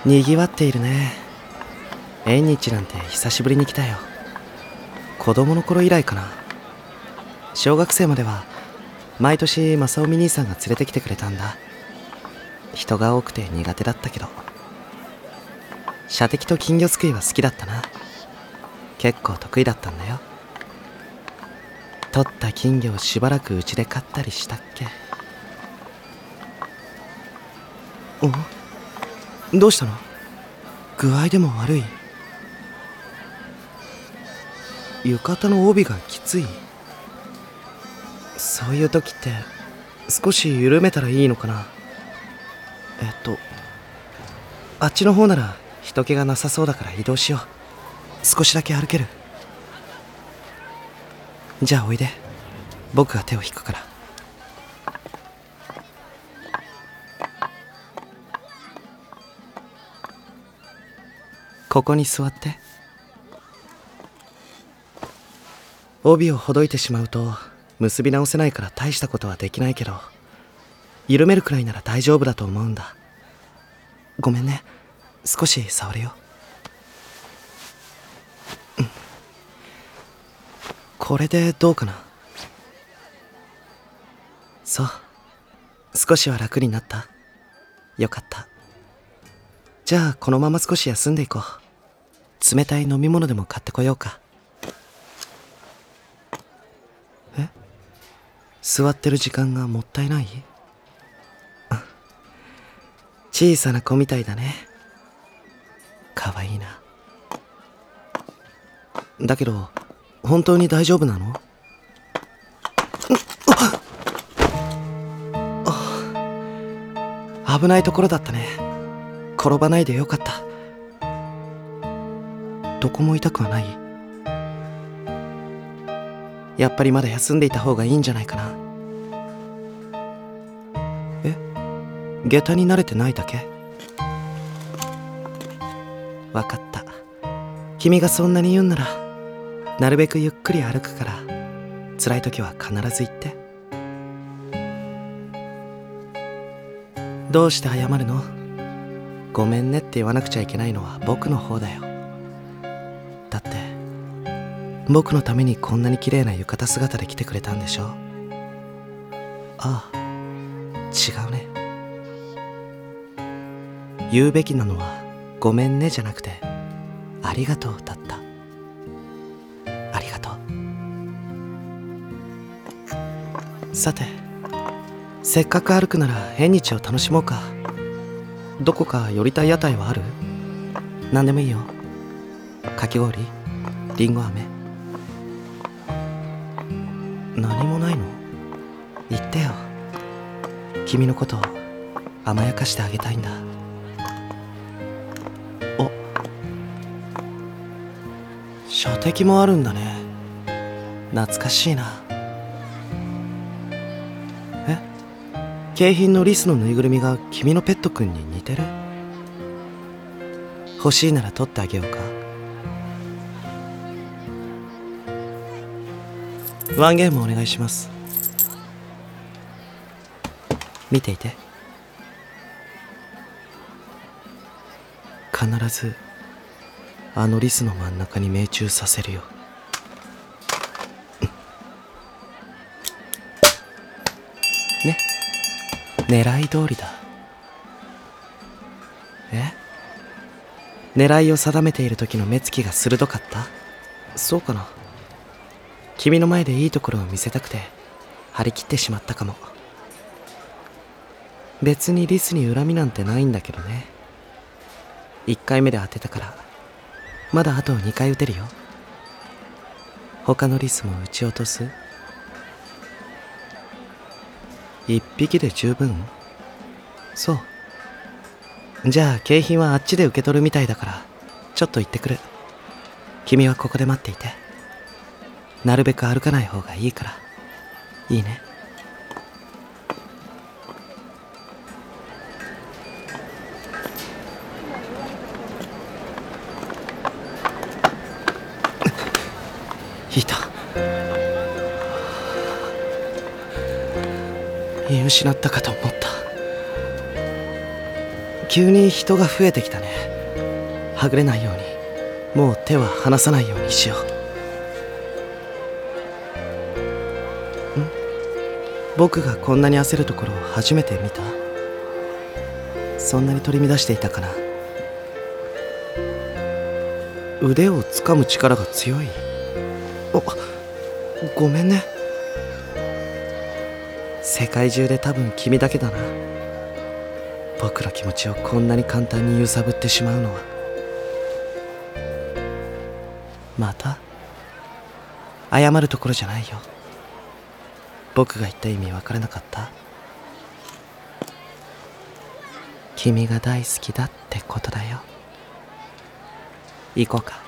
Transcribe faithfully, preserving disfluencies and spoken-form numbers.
にぎわっているね。縁日なんて久しぶりに来たよ。子供の頃以来かな。小学生までは毎年正臣兄さんが連れてきてくれたんだ。人が多くて苦手だったけど、射的と金魚すくいは好きだったな。結構得意だったんだよ。取った金魚をしばらくうちで飼ったりしたっけ。お、どうしたの？具合でも悪い？浴衣の帯がきつい？そういう時って少し緩めたらいいのかな。えっとあっちの方なら人気がなさそうだから移動しよう。少しだけ歩ける？じゃあおいで、僕が手を引くから。ここに座って。帯をほどいてしまうと結び直せないから大したことはできないけど、緩めるくらいなら大丈夫だと思うんだ。ごめんね、少し触るよ。うん、これでどうかな。そう、少しは楽になった？よかった。じゃあこのまま少し休んでいこう。冷たい飲み物でも買ってこようか。え？座ってる時間がもったいない？小さな子みたいだね。かわいいな。だけど本当に大丈夫なの？あ、危ないところだったね。転ばないでよかった。どこも痛くはない？やっぱりまだ休んでいた方がいいんじゃないかな。え？下駄に慣れてないだけ？わかった。君がそんなに言うんならなるべくゆっくり歩くから、辛い時は必ず言って。どうして謝るの？ごめんねって言わなくちゃいけないのは僕の方だよ。だって僕のためにこんなに綺麗な浴衣姿で来てくれたんでしょ。ああ、違うね。言うべきなのはごめんねじゃなくてありがとうだった。ありがとう。さて、せっかく歩くなら縁日を楽しもうか。どこか寄りたい屋台はある？何でもいいよ。かき氷？りんご飴？何もないの？言ってよ。君のことを甘やかしてあげたいんだ。お、射的もあるんだね。懐かしいな。え？景品のリスのぬいぐるみが君のペットくんに似てる？欲しいなら取ってあげようか。ワンゲームお願いします。見ていて。必ずあのリスの真ん中に命中させるよ。ね、狙い通りだ。え？狙いを定めている時の目つきが鋭かった？そうかな。君の前でいいところを見せたくて張り切ってしまったかも。別にリスに恨みなんてないんだけどね。いっかいめで当てたからまだあとにかい撃てるよ。他のリスも撃ち落とす？いっぴきで十分？そう。じゃあ景品はあっちで受け取るみたいだからちょっと行ってくる。君はここで待っていて。なるべく歩かない方がいいから。いいね。いた。見失ったかと思った。 急に人が増えてきたね。はぐれないようにもう手は離さないようにしよう。ん僕がこんなに焦るところを初めて見た？そんなに取り乱していたかな。腕をつかむ力が強い。お、ごめんね。世界中で多分君だけだな、僕の気持ちをこんなに簡単に揺さぶってしまうのは。また謝るところじゃないよ。僕が言った意味分からなかった？君が大好きだってことだよ。行こうか。